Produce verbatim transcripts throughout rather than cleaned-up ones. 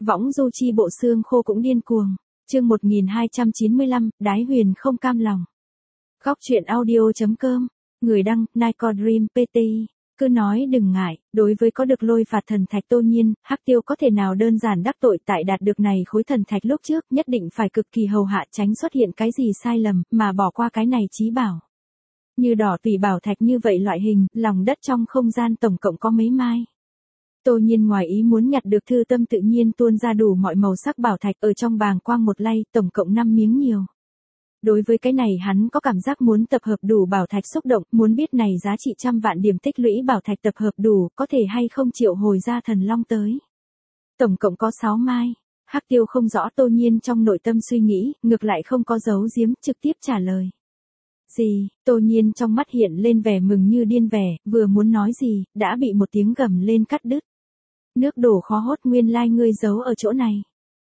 Võng du chi bộ xương khô cũng điên cuồng. Chương một nghìn hai trăm chín mươi lăm, Đái Huyền không cam lòng. Góc truyện audio chấm com, người đăng, Nico Dream pê tê. Cứ nói đừng ngại, đối với có được lôi phạt thần thạch Tô Nhiên, Hắc Tiêu có thể nào đơn giản đắc tội tại đạt được này khối thần thạch lúc trước, nhất định phải cực kỳ hầu hạ tránh xuất hiện cái gì sai lầm, mà bỏ qua cái này chí bảo. Như đỏ tùy bảo thạch như vậy loại hình, lòng đất trong không gian tổng cộng có mấy mai. Tô Nhiên ngoài ý muốn nhặt được thư tâm tự nhiên tuôn ra đủ mọi màu sắc bảo thạch ở trong bàng quang một lay, tổng cộng năm miếng nhiều. Đối với cái này hắn có cảm giác muốn tập hợp đủ bảo thạch xúc động, muốn biết này giá trị trăm vạn điểm tích lũy bảo thạch tập hợp đủ, có thể hay không triệu hồi ra thần long tới. Tổng cộng có sáu mai. Hắc Tiêu không rõ Tô Nhiên trong nội tâm suy nghĩ, ngược lại không có giấu giếm, trực tiếp trả lời. Gì? Tô Nhiên trong mắt hiện lên vẻ mừng như điên vẻ, vừa muốn nói gì, đã bị một tiếng gầm lên cắt đứt. Nước đổ khó hốt, nguyên lai ngươi giấu ở chỗ này.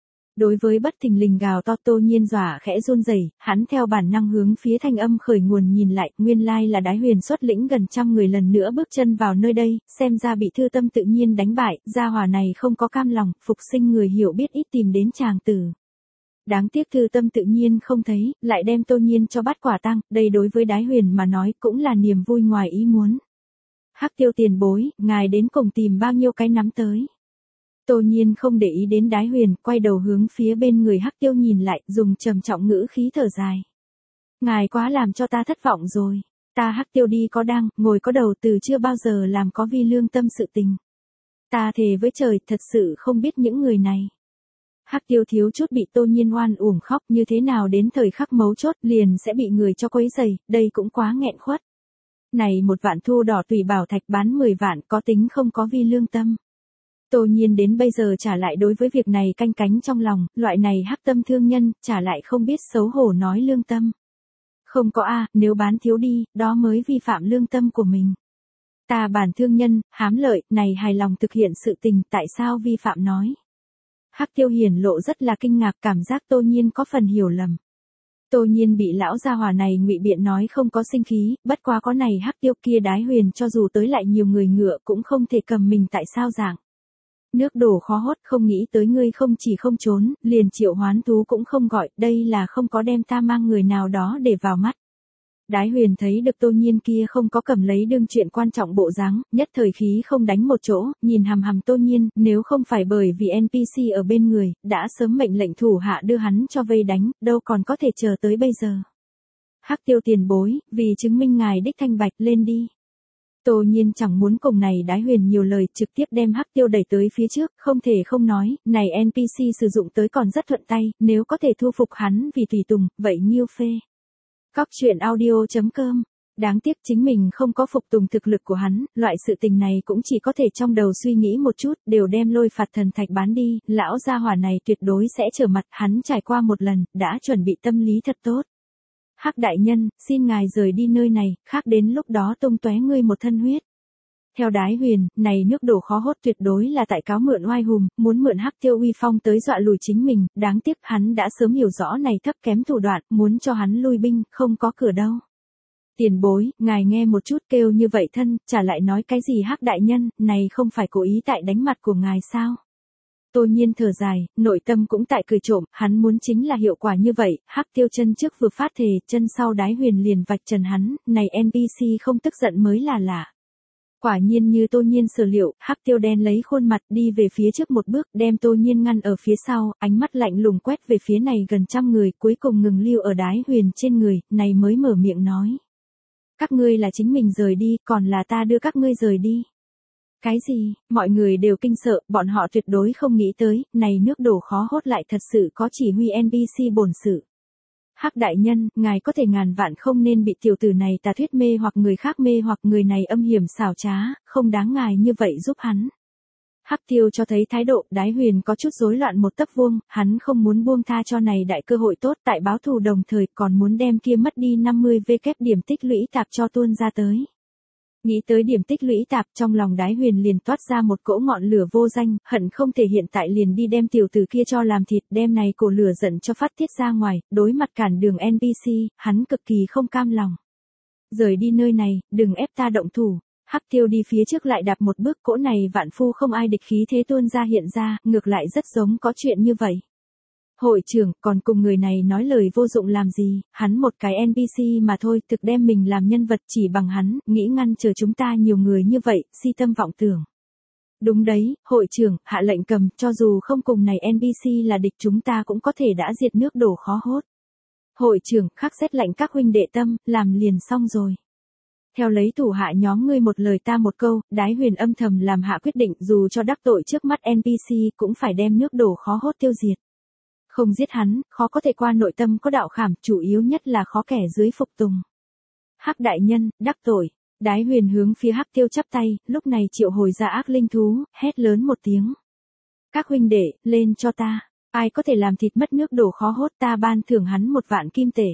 Đối với bất thình lình gào to Tô Nhiên dọa khẽ run rẩy, hắn theo bản năng hướng phía thanh âm khởi nguồn nhìn lại, nguyên lai là Đái Huyền xuất lĩnh gần trăm người lần nữa bước chân vào nơi đây, xem ra bị thư tâm tự nhiên đánh bại, gia hỏa này không có cam lòng, phục sinh người hiểu biết ít tìm đến chàng tử. Đáng tiếc thư tâm tự nhiên không thấy, lại đem Tô Nhiên cho bắt quả tang, đây đối với Đái Huyền mà nói cũng là niềm vui ngoài ý muốn. Hắc Tiêu tiền bối, ngài đến cùng tìm bao nhiêu cái nắm tới. Tô Nhiên không để ý đến Đái Huyền, quay đầu hướng phía bên người Hắc Tiêu nhìn lại, dùng trầm trọng ngữ khí thở dài. Ngài quá làm cho ta thất vọng rồi, ta Hắc Tiêu đi có đăng, ngồi có đầu từ chưa bao giờ làm có vi lương tâm sự tình. Ta thề với trời, thật sự không biết những người này. Hắc Tiêu thiếu chút bị Tô Nhiên oan uổng khóc, như thế nào đến thời khắc mấu chốt liền sẽ bị người cho quấy rầy, đây cũng quá nghẹn khuất. Này một vạn thu đỏ tùy bảo thạch bán mười vạn có tính không có vi lương tâm. Tô Nhiên đến bây giờ trả lại đối với việc này canh cánh trong lòng, loại này hắc tâm thương nhân, trả lại không biết xấu hổ nói lương tâm. Không có a, nếu bán thiếu đi, đó mới vi phạm lương tâm của mình. Ta bản thương nhân, hám lợi, này hài lòng thực hiện sự tình, tại sao vi phạm nói. Hắc Tiêu hiển lộ rất là kinh ngạc, cảm giác Tô Nhiên có phần hiểu lầm. Tô Nhiên bị lão gia hỏa này ngụy biện nói không có sinh khí, bất quá có này Hắc Tiêu kia Đái Huyền cho dù tới lại nhiều người ngựa cũng không thể cầm mình tại sao dạng. Nước đổ khó hốt, không nghĩ tới ngươi không chỉ không trốn, liền triệu hoán thú cũng không gọi, đây là không có đem ta mang người nào đó để vào mắt. Đái Huyền thấy được Tô Nhiên kia không có cầm lấy đương chuyện quan trọng bộ dáng, nhất thời khí không đánh một chỗ, nhìn hằm hằm Tô Nhiên, nếu không phải bởi vì en pê xê ở bên người, đã sớm mệnh lệnh thủ hạ đưa hắn cho vây đánh, đâu còn có thể chờ tới bây giờ. Hắc Tiêu tiền bối, vì chứng minh ngài đích thanh bạch, lên đi. Tô Nhiên chẳng muốn cùng này Đái Huyền nhiều lời, trực tiếp đem Hắc Tiêu đẩy tới phía trước, không thể không nói, này en pê xê sử dụng tới còn rất thuận tay, nếu có thể thu phục hắn vì tùy tùng, vậy nhiêu phê. Góc truyện audio chấm com, đáng tiếc chính mình không có phục tùng thực lực của hắn, loại sự tình này cũng chỉ có thể trong đầu suy nghĩ một chút, đều đem lôi phạt thần thạch bán đi, lão gia hỏa này tuyệt đối sẽ trở mặt, hắn trải qua một lần, đã chuẩn bị tâm lý thật tốt. Hắc đại nhân, xin ngài rời đi nơi này, khác đến lúc đó tung tóe ngươi một thân huyết. Theo Đái Huyền, này nước đổ khó hốt tuyệt đối là tại cáo mượn oai hùng, muốn mượn Hắc Tiêu uy phong tới dọa lùi chính mình, đáng tiếc hắn đã sớm hiểu rõ này thấp kém thủ đoạn, muốn cho hắn lui binh, không có cửa đâu. Tiền bối, ngài nghe một chút kêu như vậy thân, chả lại nói cái gì Hắc đại nhân, này không phải cố ý tại đánh mặt của ngài sao? Tô Nhiên thở dài, nội tâm cũng tại cười trộm, hắn muốn chính là hiệu quả như vậy, Hắc Tiêu chân trước vừa phát thề, chân sau Đái Huyền liền vạch trần hắn, này en pê xê không tức giận mới là lạ. Quả nhiên như Tô Nhiên sở liệu, Hắc Tiêu đen lấy khuôn mặt đi về phía trước một bước, đem Tô Nhiên ngăn ở phía sau, ánh mắt lạnh lùng quét về phía này gần trăm người, cuối cùng ngừng lưu ở Đái Huyền trên người, này mới mở miệng nói. Các ngươi là chính mình rời đi, còn là ta đưa các ngươi rời đi. Cái gì, mọi người đều kinh sợ, bọn họ tuyệt đối không nghĩ tới, này nước đổ khó hốt lại thật sự có chỉ huy en pê xê bổn sự. Hắc đại nhân, ngài có thể ngàn vạn không nên bị tiểu tử này tà thuyết mê hoặc người khác mê hoặc người này âm hiểm xảo trá, không đáng ngài như vậy giúp hắn. Hắc Tiêu cho thấy thái độ, Đái Huyền có chút rối loạn một tấc vuông, hắn không muốn buông tha cho này đại cơ hội tốt tại báo thù đồng thời còn muốn đem kia mất đi năm mươi vê kép điểm tích lũy tạp cho tuôn ra tới. Nghĩ tới điểm tích lũy tạp trong lòng Đái Huyền liền toát ra một cỗ ngọn lửa vô danh, hận không thể hiện tại liền đi đem tiểu tử kia cho làm thịt, đem này cổ lửa giận cho phát tiết ra ngoài, đối mặt cản đường en pê xê, hắn cực kỳ không cam lòng. Rời đi nơi này, đừng ép ta động thủ. Hắc Tiêu đi phía trước lại đạp một bước, cỗ này vạn phu không ai địch khí thế tuôn ra hiện ra, ngược lại rất giống có chuyện như vậy. Hội trưởng, còn cùng người này nói lời vô dụng làm gì, hắn một cái en pê xê mà thôi, thực đem mình làm nhân vật chỉ bằng hắn, nghĩ ngăn chờ chúng ta nhiều người như vậy, si tâm vọng tưởng. Đúng đấy, hội trưởng, hạ lệnh cầm, cho dù không cùng này en pê xê là địch chúng ta cũng có thể đã diệt nước đổ khó hốt. Hội trưởng, khắc xét lệnh các huynh đệ tâm, làm liền xong rồi. Theo lấy thủ hạ nhóm ngươi một lời ta một câu, Đái Huyền âm thầm làm hạ quyết định dù cho đắc tội trước mắt en pê xê cũng phải đem nước đổ khó hốt tiêu diệt. Không giết hắn, khó có thể qua nội tâm có đạo khảm, chủ yếu nhất là khó kẻ dưới phục tùng. Hắc đại nhân, đắc tội. Đái Huyền hướng phía Hắc Tiêu chắp tay, lúc này triệu hồi ra ác linh thú, hét lớn một tiếng. Các huynh đệ, lên cho ta. Ai có thể làm thịt mất nước đổ khó hốt ta ban thưởng hắn một vạn kim tể.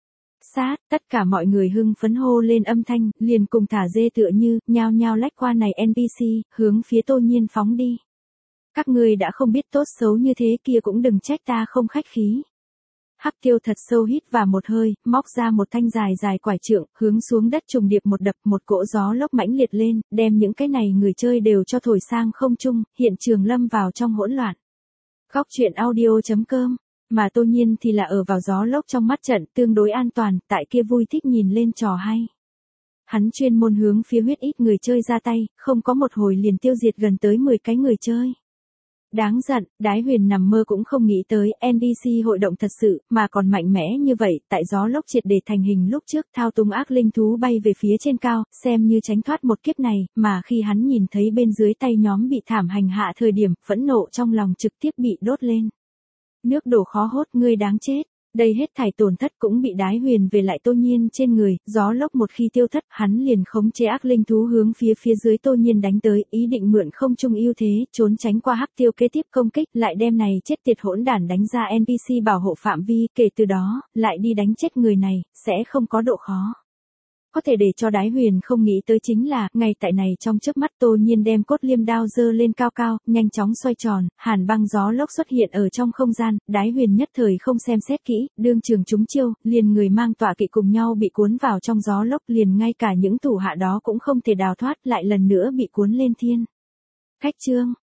Sát, tất cả mọi người hưng phấn hô lên âm thanh, liền cùng thả dê tựa như, nhao nhao lách qua này en pê xê, hướng phía Tô Nhiên phóng đi. Các ngươi đã không biết tốt xấu như thế kia cũng đừng trách ta không khách khí. Hắc Tiêu thật sâu hít vào một hơi, móc ra một thanh dài dài quải trượng, hướng xuống đất trùng điệp một đập, một cỗ gió lốc mãnh liệt lên, đem những cái này người chơi đều cho thổi sang không trung, hiện trường lâm vào trong hỗn loạn. Góc truyện audio chấm com, mà Tô Nhiên thì là ở vào gió lốc trong mắt trận, tương đối an toàn, tại kia vui thích nhìn lên trò hay. Hắn chuyên môn hướng phía huyết ít người chơi ra tay, không có một hồi liền tiêu diệt gần tới mười cái người chơi. Đáng giận, Đái Huyền nằm mơ cũng không nghĩ tới en pê xê hội động thật sự, mà còn mạnh mẽ như vậy, tại gió lốc triệt để thành hình lúc trước thao túng ác linh thú bay về phía trên cao, xem như tránh thoát một kiếp này, mà khi hắn nhìn thấy bên dưới tay nhóm bị thảm hành hạ thời điểm, phẫn nộ trong lòng trực tiếp bị đốt lên. Nước đổ khó hốt, ngươi đáng chết. Đây hết thảy tổn thất cũng bị Đái Huyền về lại Tô Nhiên trên người, gió lốc một khi tiêu thất, hắn liền khống chế ác linh thú hướng phía phía dưới Tô Nhiên đánh tới, ý định mượn không trung ưu thế, trốn tránh qua Hắc Tiêu kế tiếp công kích, lại đem này chết tiệt hỗn đản đánh ra en pê xê bảo hộ phạm vi, kể từ đó, lại đi đánh chết người này, sẽ không có độ khó. Có thể để cho Đái Huyền không nghĩ tới chính là, ngay tại này trong chớp mắt Tô Nhiên đem cốt liêm đao giơ lên cao cao, nhanh chóng xoay tròn, hàn băng gió lốc xuất hiện ở trong không gian, Đái Huyền nhất thời không xem xét kỹ, đương trường trúng chiêu, liền người mang tọa kỵ cùng nhau bị cuốn vào trong gió lốc, liền ngay cả những thủ hạ đó cũng không thể đào thoát, lại lần nữa bị cuốn lên thiên. Khách chương